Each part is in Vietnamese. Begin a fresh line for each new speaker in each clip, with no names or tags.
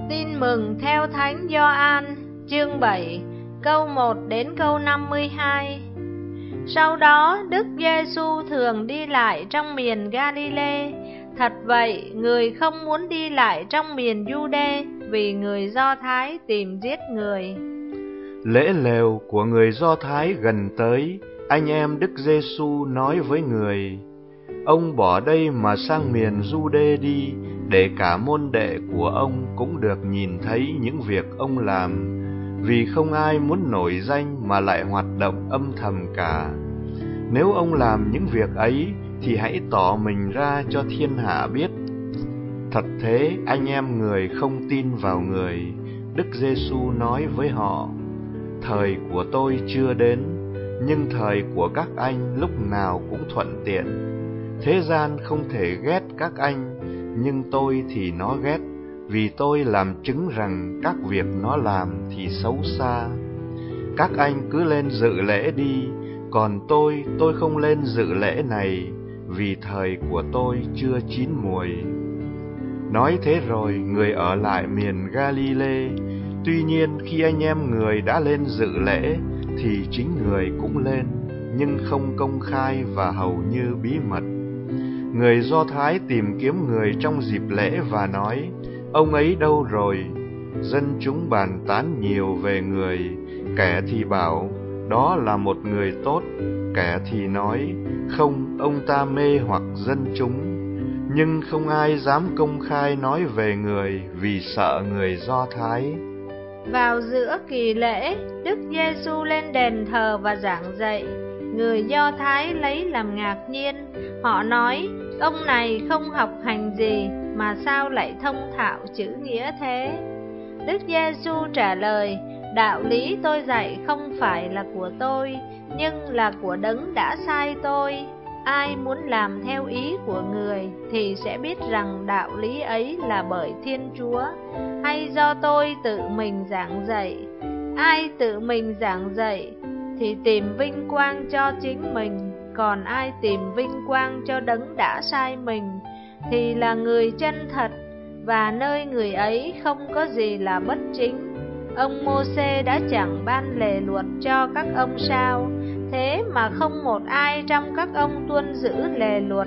Tin mừng theo Thánh Gioan, chương 7, câu 1 đến câu 52. Sau đó, Đức Giêsu thường đi lại trong miền Galilee. Thật vậy, người không muốn đi lại trong miền Giu-đê, vì người Do Thái tìm giết người.
Lễ lều của người Do Thái gần tới, anh em Đức Giêsu nói với người: ông bỏ đây mà sang miền Giu-đê đi, để cả môn đệ của ông cũng được nhìn thấy những việc ông làm, vì không ai muốn nổi danh mà lại hoạt động âm thầm cả. Nếu ông làm những việc ấy thì hãy tỏ mình ra cho thiên hạ biết. Thật thế, anh em người không tin vào người. Đức Giêsu nói với họ: thời của tôi chưa đến, nhưng thời của các anh lúc nào cũng thuận tiện. Thế gian không thể ghét các anh, nhưng tôi thì nó ghét, vì tôi làm chứng rằng các việc nó làm thì xấu xa. Các anh cứ lên dự lễ đi, còn tôi không lên dự lễ này, vì thời của tôi chưa chín muồi. Nói thế rồi, người ở lại miền Galilee. Tuy nhiên, khi anh em người đã lên dự lễ, thì chính người cũng lên, nhưng không công khai và hầu như bí mật. Người Do Thái tìm kiếm người trong dịp lễ và nói: ông ấy đâu rồi? Dân chúng bàn tán nhiều về người, kẻ thì bảo đó là một người tốt, kẻ thì nói không, ông ta mê hoặc dân chúng. Nhưng không ai dám công khai nói về người, vì sợ người Do Thái.
Vào giữa kỳ lễ, Đức Giêsu lên đền thờ và giảng dạy. Người Do Thái lấy làm ngạc nhiên. Họ nói: ông này không học hành gì mà sao lại thông thạo chữ nghĩa thế? Đức Giêsu trả lời: đạo lý tôi dạy không phải là của tôi, nhưng là của Đấng đã sai tôi. Ai muốn làm theo ý của người thì sẽ biết rằng đạo lý ấy là bởi Thiên Chúa, hay do tôi tự mình giảng dạy. Ai tự mình giảng dạy thì tìm vinh quang cho chính mình, còn ai tìm vinh quang cho Đấng đã sai mình thì là người chân thật, và nơi người ấy không có gì là bất chính. Ông Mô-sê đã chẳng ban lề luật cho các ông sao? Thế mà không một ai trong các ông tuân giữ lề luật.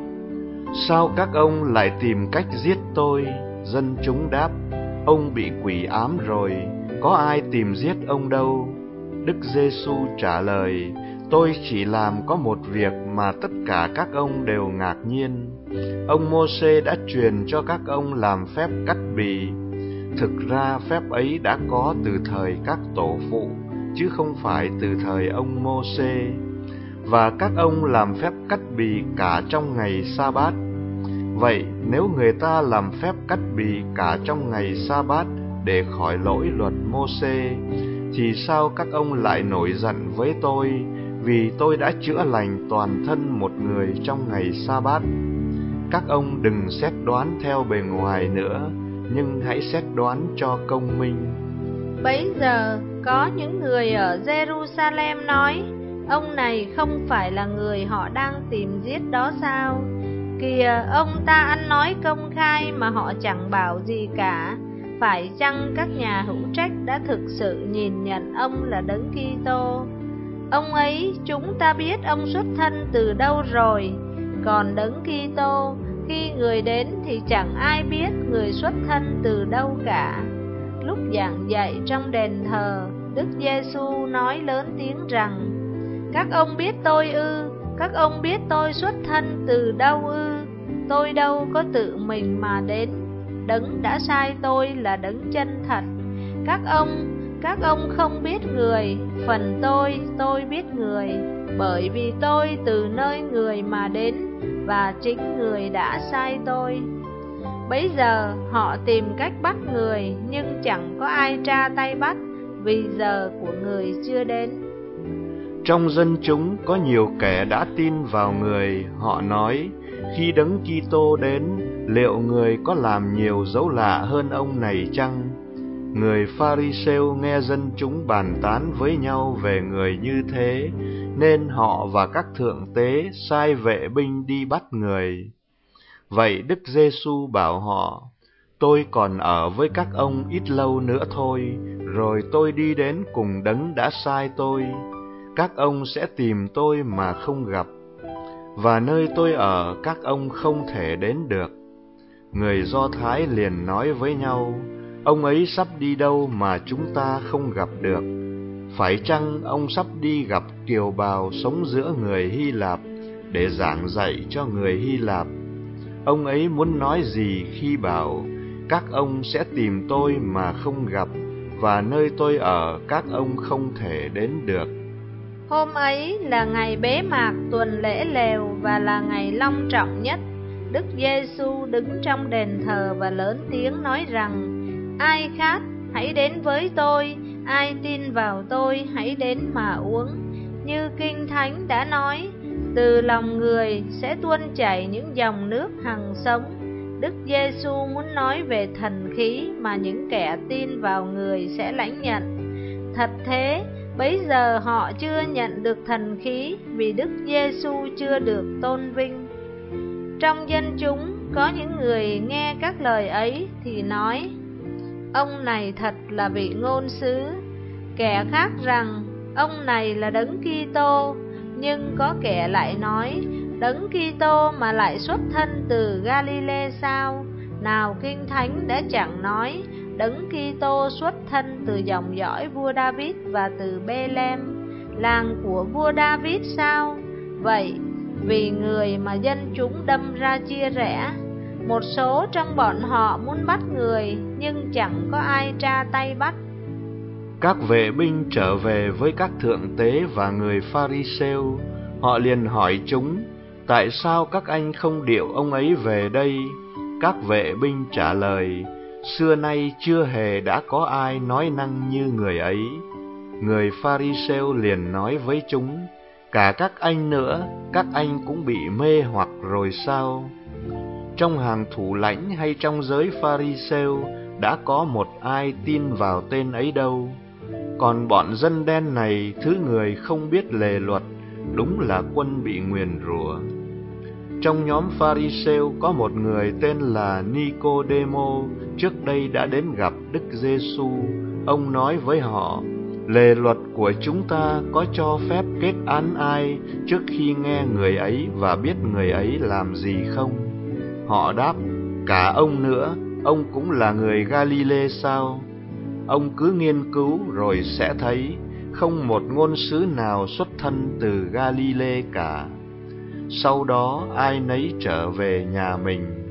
Sao các ông lại tìm cách giết tôi? Dân chúng đáp: ông bị quỷ ám rồi, có ai tìm giết ông đâu. Đức Giêsu trả lời: tôi chỉ làm có một việc mà tất cả các ông đều ngạc nhiên. Ông Mô-sê đã truyền cho các ông làm phép cắt bì. Thực ra phép ấy đã có từ thời các tổ phụ, chứ không phải từ thời ông Mô-sê. Và các ông làm phép cắt bì cả trong ngày sa-bát. Vậy nếu người ta làm phép cắt bì cả trong ngày sa-bát để khỏi lỗi luật Mô-sê, thì sao các ông lại nổi giận với tôi, vì tôi đã chữa lành toàn thân một người trong ngày sa-bát? Các ông đừng xét đoán theo bề ngoài nữa, nhưng hãy xét đoán cho công minh.
Bấy giờ có những người ở Jerusalem nói: ông này không phải là người họ đang tìm giết đó sao? Kìa, ông ta ăn nói công khai mà họ chẳng bảo gì cả. Phải chăng các nhà hữu trách đã thực sự nhìn nhận ông là Đấng Kitô? Ông ấy chúng ta biết ông xuất thân từ đâu rồi, còn Đấng Kitô khi người đến thì chẳng ai biết người xuất thân từ đâu cả. Lúc giảng dạy trong đền thờ, Đức Giêsu nói lớn tiếng rằng: các ông biết tôi ư? Các ông biết tôi xuất thân từ đâu ư? Tôi đâu có tự mình mà đến, Đấng đã sai tôi là Đấng chân thật. Các ông không biết người, phần tôi biết người, bởi vì tôi từ nơi người mà đến, và chính người đã sai tôi. Bấy giờ họ tìm cách bắt người, nhưng chẳng có ai tra tay bắt, vì giờ của người chưa đến.
Trong dân chúng có nhiều kẻ đã tin vào người. Họ nói: khi Đấng Kitô đến, liệu người có làm nhiều dấu lạ hơn ông này chăng? Người Pha-ri-sêu nghe dân chúng bàn tán với nhau về người như thế, nên họ và các thượng tế sai vệ binh đi bắt người. Vậy Đức Giêsu bảo họ: tôi còn ở với các ông ít lâu nữa thôi, rồi tôi đi đến cùng Đấng đã sai tôi. Các ông sẽ tìm tôi mà không gặp, và nơi tôi ở các ông không thể đến được. Người Do Thái liền nói với nhau, ông ấy sắp đi đâu mà chúng ta không gặp được? Phải chăng ông sắp đi gặp kiều bào sống giữa người Hy Lạp để giảng dạy cho người Hy Lạp? Ông ấy muốn nói gì khi bảo, các ông sẽ tìm tôi mà không gặp, và nơi tôi ở các ông không thể đến được?
Hôm ấy là ngày bế mạc tuần lễ lều và là ngày long trọng nhất. Đức Giêsu đứng trong đền thờ và lớn tiếng nói rằng, ai khát hãy đến với tôi, ai tin vào tôi hãy đến mà uống. Như Kinh Thánh đã nói, từ lòng người sẽ tuôn chảy những dòng nước hằng sống. Đức Giêsu muốn nói về thần khí mà những kẻ tin vào người sẽ lãnh nhận. Thật thế, bấy giờ họ chưa nhận được thần khí vì Đức Giêsu chưa được tôn vinh. Trong dân chúng có những người nghe các lời ấy thì nói, ông này thật là vị ngôn sứ. Kẻ khác rằng, ông này là Đấng Kitô, nhưng có kẻ lại nói, Đấng Kitô mà lại xuất thân từ Galilee sao? Nào Kinh Thánh đã chẳng nói, Đấng Kitô xuất thân từ dòng dõi vua David và từ Bê-lem, làng của vua David sao? Vậy, vì người mà dân chúng đâm ra chia rẽ, một số trong bọn họ muốn bắt người, nhưng chẳng có ai tra tay bắt.
Các vệ binh trở về với các thượng tế và người Pha-ri-sêu. Họ liền hỏi chúng, tại sao các anh không điệu ông ấy về đây? Các vệ binh trả lời, xưa nay chưa hề đã có ai nói năng như người ấy. Người Pha-ri-sêu liền nói với chúng, cả các anh nữa, các anh cũng bị mê hoặc rồi sao? Trong hàng thủ lãnh hay trong giới Pha-ri-sêu đã có một ai tin vào tên ấy đâu. Còn bọn dân đen này, thứ người không biết lề luật, đúng là quân bị nguyền rủa. Trong nhóm Pha-ri-sêu có một người tên là Ni-cô-đê-mô, trước đây đã đến gặp Đức Giêsu. Ông nói với họ, lề luật của chúng ta có cho phép kết án ai trước khi nghe người ấy và biết người ấy làm gì không? Họ đáp, cả ông nữa, ông cũng là người Galile sao? Ông cứ nghiên cứu rồi sẽ thấy, không một ngôn sứ nào xuất thân từ Galile cả. Sau đó ai nấy trở về nhà mình.